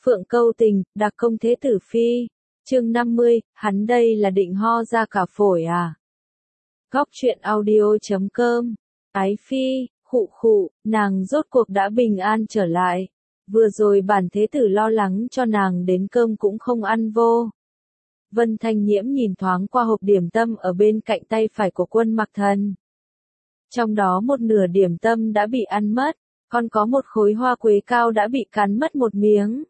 Phượng câu tình, đặc công thế tử phi. Chương 50, hắn đây là định ho ra cả phổi à? Góc truyện audio.com. Ái phi, khụ khụ, nàng rốt cuộc đã bình an trở lại. Vừa rồi bản thế tử lo lắng cho nàng đến cơm cũng không ăn vô. Vân Thanh Nhiễm nhìn thoáng qua hộp điểm tâm ở bên cạnh tay phải của Quân Mặc Thần. Trong đó một nửa điểm tâm đã bị ăn mất, còn có một khối hoa quế cao đã bị cắn mất một miếng.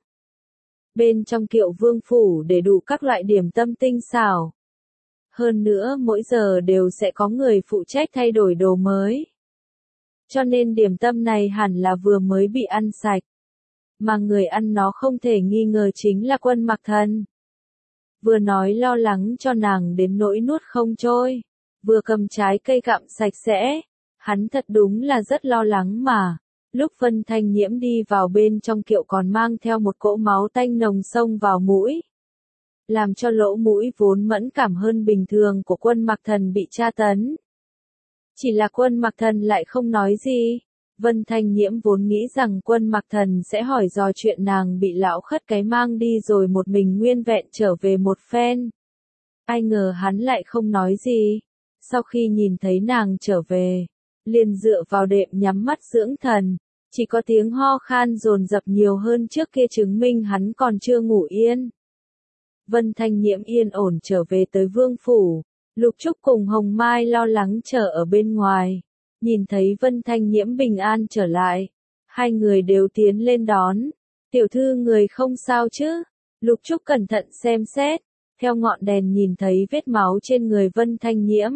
Bên trong kiệu vương phủ để đủ các loại điểm tâm tinh xảo. Hơn nữa mỗi giờ đều sẽ có người phụ trách thay đổi đồ mới. Cho nên điểm tâm này hẳn là vừa mới bị ăn sạch. Mà người ăn nó không thể nghi ngờ chính là Quân Mặc Thần. Vừa nói lo lắng cho nàng đến nỗi nuốt không trôi, vừa cầm trái cây gặm sạch sẽ. Hắn thật đúng là rất lo lắng mà. Lúc Vân Thanh Nhiễm đi vào bên trong kiệu còn mang theo một cỗ máu tanh nồng xông vào mũi. Làm cho lỗ mũi vốn mẫn cảm hơn bình thường của Quân Mặc Thần bị tra tấn. Chỉ là Quân Mặc Thần lại không nói gì. Vân Thanh Nhiễm vốn nghĩ rằng Quân Mặc Thần sẽ hỏi dò chuyện nàng bị lão khất cái mang đi rồi một mình nguyên vẹn trở về một phen. Ai ngờ hắn lại không nói gì. Sau khi nhìn thấy nàng trở về, liền dựa vào đệm nhắm mắt dưỡng thần, chỉ có tiếng ho khan dồn dập nhiều hơn trước kia chứng minh hắn còn chưa ngủ yên. Vân Thanh Nhiễm yên ổn trở về tới vương phủ, Lục Trúc cùng Hồng Mai lo lắng chờ ở bên ngoài, nhìn thấy Vân Thanh Nhiễm bình an trở lại, hai người đều tiến lên đón. Tiểu thư người không sao chứ? Lục Trúc cẩn thận xem xét, theo ngọn đèn nhìn thấy vết máu trên người Vân Thanh Nhiễm.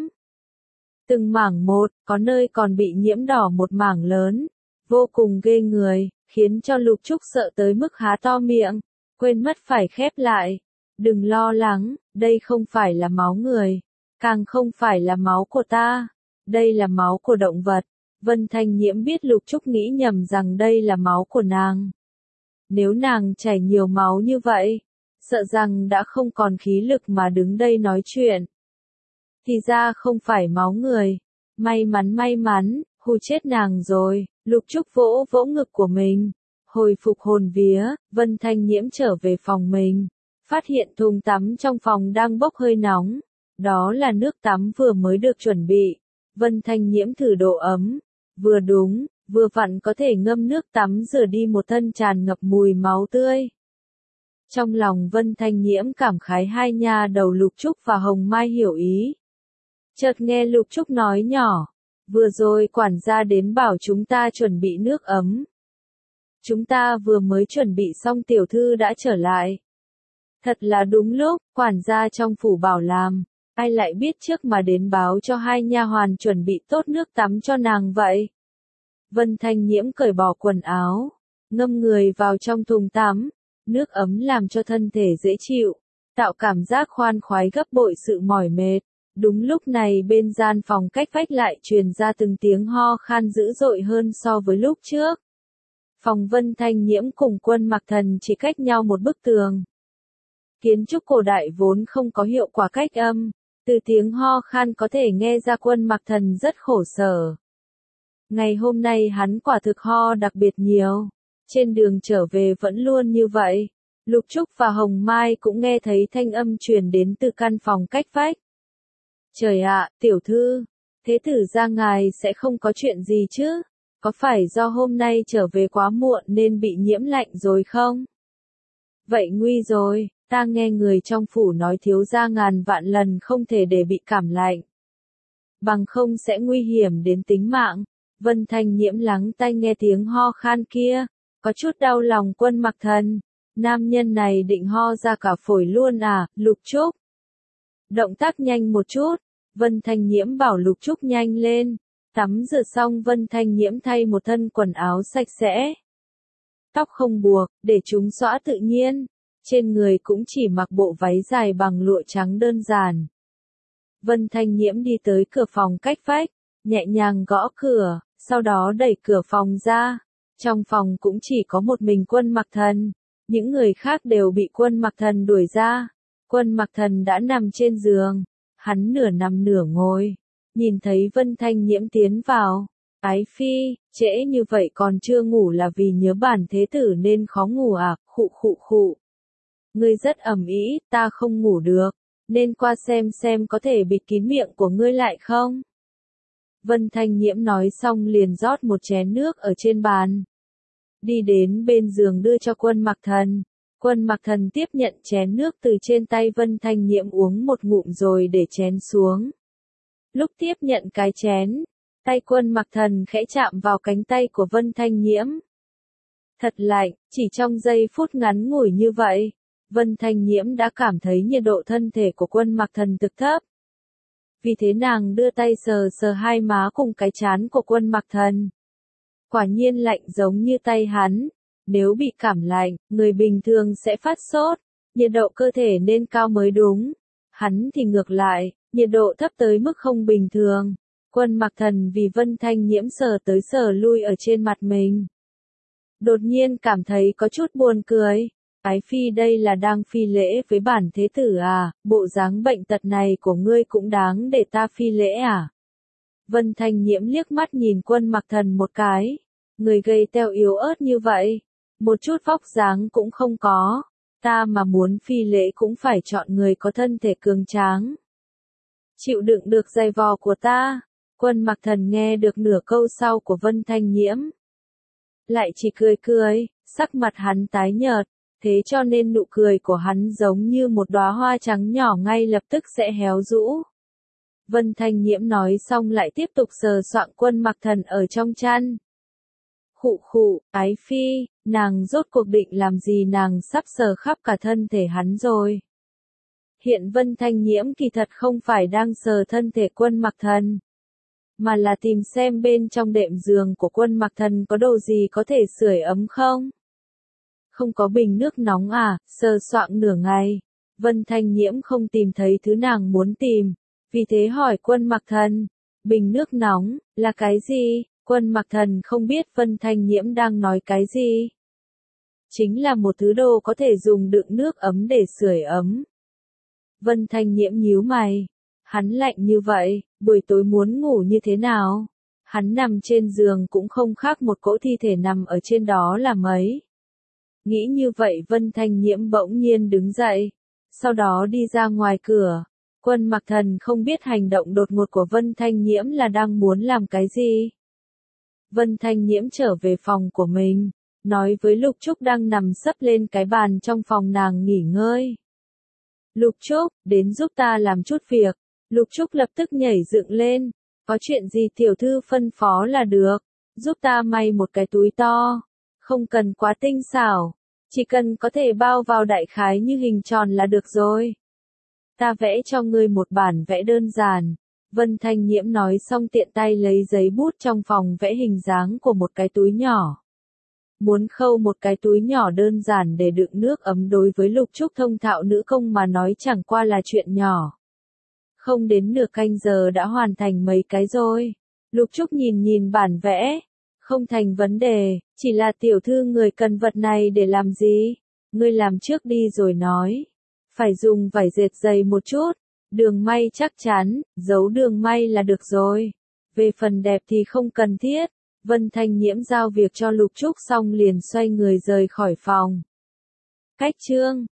Từng mảng một, có nơi còn bị nhiễm đỏ một mảng lớn, vô cùng ghê người, khiến cho Lục Trúc sợ tới mức há to miệng, quên mất phải khép lại. Đừng lo lắng, đây không phải là máu người, càng không phải là máu của ta, đây là máu của động vật. Vân Thanh Nhiễm biết Lục Trúc nghĩ nhầm rằng đây là máu của nàng. Nếu nàng chảy nhiều máu như vậy, sợ rằng đã không còn khí lực mà đứng đây nói chuyện. Thì ra không phải máu người. May mắn, hù chết nàng rồi. Lục Trúc vỗ vỗ ngực của mình. Hồi phục hồn vía, Vân Thanh Nhiễm trở về phòng mình. Phát hiện thùng tắm trong phòng đang bốc hơi nóng. Đó là nước tắm vừa mới được chuẩn bị. Vân Thanh Nhiễm thử độ ấm. Vừa đúng, vừa vặn có thể ngâm nước tắm rửa đi một thân tràn ngập mùi máu tươi. Trong lòng Vân Thanh Nhiễm cảm khái hai nha đầu Lục Trúc và Hồng Mai hiểu ý. Chợt nghe Lục Trúc nói nhỏ, vừa rồi quản gia đến bảo chúng ta chuẩn bị nước ấm. Chúng ta vừa mới chuẩn bị xong tiểu thư đã trở lại. Thật là đúng lúc, quản gia trong phủ bảo làm, ai lại biết trước mà đến báo cho hai nha hoàn chuẩn bị tốt nước tắm cho nàng vậy. Vân Thanh Nhiễm cởi bỏ quần áo, ngâm người vào trong thùng tắm, nước ấm làm cho thân thể dễ chịu, tạo cảm giác khoan khoái gấp bội sự mỏi mệt. Đúng lúc này bên gian phòng cách vách lại truyền ra từng tiếng ho khan dữ dội hơn so với lúc trước. Phòng Vân Thanh Nhiễm cùng Quân Mặc Thần chỉ cách nhau một bức tường. Kiến trúc cổ đại vốn không có hiệu quả cách âm, từ tiếng ho khan có thể nghe ra Quân Mặc Thần rất khổ sở. Ngày hôm nay hắn quả thực ho đặc biệt nhiều, trên đường trở về vẫn luôn như vậy. Lục Trúc và Hồng Mai cũng nghe thấy thanh âm truyền đến từ căn phòng cách vách. Trời ạ, tiểu thư, thế tử gia ngài sẽ không có chuyện gì chứ? Có phải do hôm nay trở về quá muộn nên bị nhiễm lạnh rồi không? Vậy nguy rồi, ta nghe người trong phủ nói thiếu gia ngàn vạn lần không thể để bị cảm lạnh. Bằng không sẽ nguy hiểm đến tính mạng. Vân Thanh Nhiễm lắng tai nghe tiếng ho khan kia, có chút đau lòng Quân Mặc Thần. Nam nhân này định ho ra cả phổi luôn à, Lục Trúc? Động tác nhanh một chút, Vân Thanh Nhiễm bảo Lục Trúc nhanh lên. Tắm rửa xong Vân Thanh Nhiễm thay một thân quần áo sạch sẽ. Tóc không buộc, để chúng xõa tự nhiên. Trên người cũng chỉ mặc bộ váy dài bằng lụa trắng đơn giản. Vân Thanh Nhiễm đi tới cửa phòng cách vách, nhẹ nhàng gõ cửa, sau đó đẩy cửa phòng ra. Trong phòng cũng chỉ có một mình Quân Mặc Thần. Những người khác đều bị Quân Mặc Thần đuổi ra. Quân Mặc Thần đã nằm trên giường, hắn nửa nằm nửa ngồi, nhìn thấy Vân Thanh Nhiễm tiến vào, Ái phi, trễ như vậy còn chưa ngủ là vì nhớ bản thế tử nên khó ngủ à, khụ khụ khụ. Ngươi rất ầm ĩ, ta không ngủ được, nên qua xem có thể bịt kín miệng của ngươi lại không? Vân Thanh Nhiễm nói xong liền rót một chén nước ở trên bàn. Đi đến bên giường đưa cho Quân Mặc Thần. Quân Mặc Thần tiếp nhận chén nước từ trên tay Vân Thanh Nhiễm uống một ngụm rồi để chén xuống. Lúc tiếp nhận cái chén, tay Quân Mặc Thần khẽ chạm vào cánh tay của Vân Thanh Nhiễm. Thật lạnh, chỉ trong giây phút ngắn ngủi như vậy, Vân Thanh Nhiễm đã cảm thấy nhiệt độ thân thể của Quân Mặc Thần cực thấp. Vì thế nàng đưa tay sờ sờ hai má cùng cái trán của Quân Mặc Thần. Quả nhiên lạnh giống như tay hắn. Nếu bị cảm lạnh, người bình thường sẽ phát sốt, nhiệt độ cơ thể nên cao mới đúng. Hắn thì ngược lại, nhiệt độ thấp tới mức không bình thường. Quân Mặc Thần vì Vân Thanh Nhiễm sờ tới sờ lui ở trên mặt mình. Đột nhiên cảm thấy có chút buồn cười. Ái phi đây là đang phi lễ với bản thế tử à, bộ dáng bệnh tật này của ngươi cũng đáng để ta phi lễ à? Vân Thanh Nhiễm liếc mắt nhìn Quân Mặc Thần một cái. Người gầy teo yếu ớt như vậy, một chút vóc dáng cũng không có. Ta mà muốn phi lễ cũng phải chọn người có thân thể cường tráng. Chịu đựng được giày vò của ta. Quân Mặc Thần nghe được nửa câu sau của Vân Thanh Nhiễm. Lại chỉ cười cười, sắc mặt hắn tái nhợt. Thế cho nên nụ cười của hắn giống như một đóa hoa trắng nhỏ ngay lập tức sẽ héo rũ. Vân Thanh Nhiễm nói xong lại tiếp tục sờ soạng Quân Mặc Thần ở trong chăn. Khụ khụ, ái phi, nàng rốt cuộc định làm gì, nàng sắp sờ khắp cả thân thể hắn rồi. Hiện Vân Thanh Nhiễm kỳ thật không phải đang sờ thân thể Quân Mặc Thần, mà là tìm xem bên trong đệm giường của Quân Mặc Thần có đồ gì có thể sưởi ấm không. Không có bình nước nóng à, sờ soạng nửa ngày. Vân Thanh Nhiễm không tìm thấy thứ nàng muốn tìm, vì thế hỏi Quân Mặc Thần, bình nước nóng, là cái gì? Quân Mặc Thần không biết Vân Thanh Nhiễm đang nói cái gì. Chính là một thứ đồ có thể dùng đựng nước ấm để sưởi ấm. Vân Thanh Nhiễm nhíu mày. Hắn lạnh như vậy, buổi tối muốn ngủ như thế nào? Hắn nằm trên giường cũng không khác một cỗ thi thể nằm ở trên đó là mấy. Nghĩ như vậy Vân Thanh Nhiễm bỗng nhiên đứng dậy. Sau đó đi ra ngoài cửa. Quân Mặc Thần không biết hành động đột ngột của Vân Thanh Nhiễm là đang muốn làm cái gì. Vân Thanh Nhiễm trở về phòng của mình, nói với Lục Trúc đang nằm sấp lên cái bàn trong phòng nàng nghỉ ngơi. Lục Trúc, đến giúp ta làm chút việc. Lục Trúc lập tức nhảy dựng lên. Có chuyện gì tiểu thư phân phó là được. Giúp ta may một cái túi to. Không cần quá tinh xảo. Chỉ cần có thể bao vào đại khái như hình tròn là được rồi. Ta vẽ cho ngươi một bản vẽ đơn giản. Vân Thanh Nhiễm nói xong tiện tay lấy giấy bút trong phòng vẽ hình dáng của một cái túi nhỏ. Muốn khâu một cái túi nhỏ đơn giản để đựng nước ấm đối với Lục Trúc thông thạo nữ công mà nói chẳng qua là chuyện nhỏ. Không đến nửa canh giờ đã hoàn thành mấy cái rồi. Lục Trúc nhìn nhìn bản vẽ. Không thành vấn đề, chỉ là tiểu thư người cần vật này để làm gì? Ngươi làm trước đi rồi nói. Phải dùng vải dệt dày một chút. Đường may chắc chắn, giấu đường may là được rồi. Về phần đẹp thì không cần thiết. Vân Thanh Nhiễm giao việc cho Lục Trúc xong liền xoay người rời khỏi phòng. Cách chương